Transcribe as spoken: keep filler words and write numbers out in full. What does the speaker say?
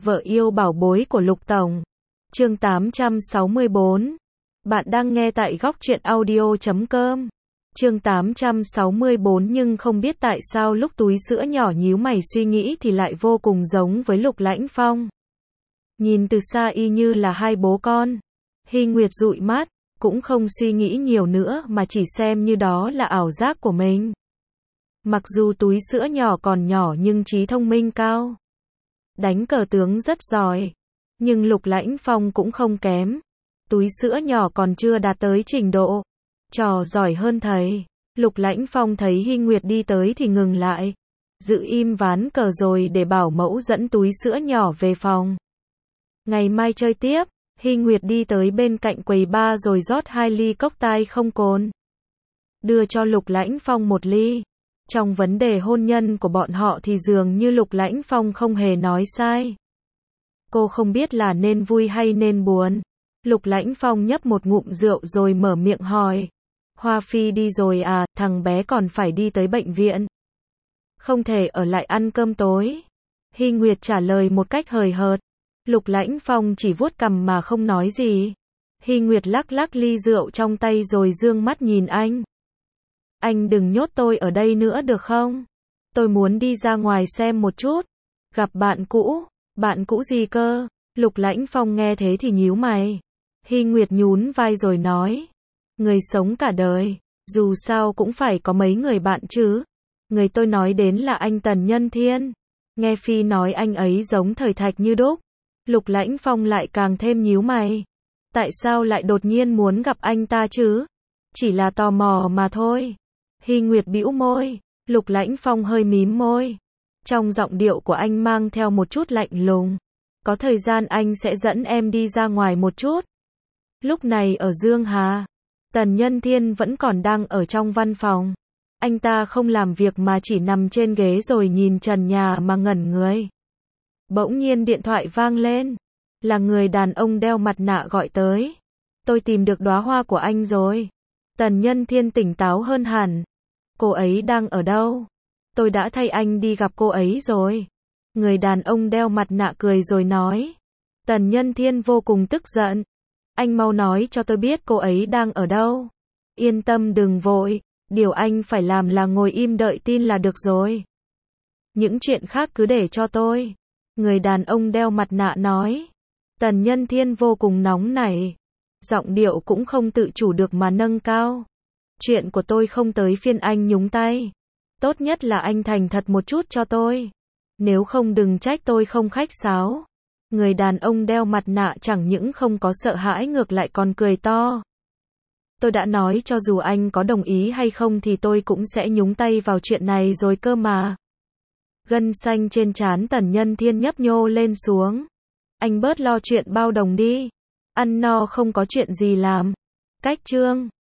Vợ yêu bảo bối của Lục Tổng. Chương tám trăm sáu mươi bốn. Bạn đang nghe tại góc truyện audio chấm com. Chương tám trăm sáu mươi bốn. Nhưng không biết tại sao lúc túi sữa nhỏ nhíu mày suy nghĩ thì lại vô cùng giống với Lục Lãnh Phong. Nhìn từ xa y như là hai bố con. Hy Nguyệt dụi mắt, cũng không suy nghĩ nhiều nữa mà chỉ xem như đó là ảo giác của mình. Mặc dù túi sữa nhỏ còn nhỏ nhưng trí thông minh cao. Đánh cờ tướng rất giỏi. Nhưng Lục Lãnh Phong cũng không kém. Túi sữa nhỏ còn chưa đạt tới trình độ trò giỏi hơn thầy. Lục Lãnh Phong thấy Hy Nguyệt đi tới thì ngừng lại. Giữ im ván cờ rồi để bảo mẫu dẫn túi sữa nhỏ về phòng. Ngày mai chơi tiếp. Hy Nguyệt đi tới bên cạnh quầy bar rồi rót hai ly cốc tai không cồn. Đưa cho Lục Lãnh Phong một ly. Trong vấn đề hôn nhân của bọn họ thì dường như Lục Lãnh Phong không hề nói sai. Cô không biết là nên vui hay nên buồn. Lục Lãnh Phong nhấp một ngụm rượu rồi mở miệng hỏi. Hoa Phi đi rồi à, thằng bé còn phải đi tới bệnh viện. Không thể ở lại ăn cơm tối. Hy Nguyệt trả lời một cách hời hợt. Lục Lãnh Phong chỉ vuốt cằm mà không nói gì. Hy Nguyệt lắc lắc ly rượu trong tay rồi dương mắt nhìn anh. Anh đừng nhốt tôi ở đây nữa được không? Tôi muốn đi ra ngoài xem một chút. Gặp bạn cũ. Bạn cũ gì cơ? Lục Lãnh Phong nghe thế thì nhíu mày. Hy Nguyệt nhún vai rồi nói. Người sống cả đời, dù sao cũng phải có mấy người bạn chứ. Người tôi nói đến là anh Tần Nhân Thiên. Nghe Phi nói anh ấy giống thời Thạch Như Đúc. Lục Lãnh Phong lại càng thêm nhíu mày. Tại sao lại đột nhiên muốn gặp anh ta chứ? Chỉ là tò mò mà thôi. Hy Nguyệt bĩu môi. Lục Lãnh Phong hơi mím môi. Trong giọng điệu của anh mang theo một chút lạnh lùng. Có thời gian anh sẽ dẫn em đi ra ngoài một chút. Lúc này ở Dương Hà, Tần Nhân Thiên vẫn còn đang ở trong văn phòng. Anh ta không làm việc mà chỉ nằm trên ghế rồi nhìn trần nhà mà ngẩn người. Bỗng nhiên điện thoại vang lên. Là người đàn ông đeo mặt nạ gọi tới. Tôi tìm được đóa hoa của anh rồi. Tần Nhân Thiên tỉnh táo hơn hẳn. Cô ấy đang ở đâu? Tôi đã thay anh đi gặp cô ấy rồi. Người đàn ông đeo mặt nạ cười rồi nói. Tần Nhân Thiên vô cùng tức giận. Anh mau nói cho tôi biết cô ấy đang ở đâu. Yên tâm đừng vội. Điều anh phải làm là ngồi im đợi tin là được rồi. Những chuyện khác cứ để cho tôi. Người đàn ông đeo mặt nạ nói. Tần Nhân Thiên vô cùng nóng nảy. Giọng điệu cũng không tự chủ được mà nâng cao. Chuyện của tôi không tới phiên anh nhúng tay. Tốt nhất là anh thành thật một chút cho tôi. Nếu không đừng trách tôi không khách sáo. Người đàn ông đeo mặt nạ chẳng những không có sợ hãi ngược lại còn cười to. Tôi đã nói cho dù anh có đồng ý hay không thì tôi cũng sẽ nhúng tay vào chuyện này rồi cơ mà. Gân xanh trên trán Tần Nhân Thiên nhấp nhô lên xuống. Anh bớt lo chuyện bao đồng đi. Ăn no không có chuyện gì làm. Cách chương.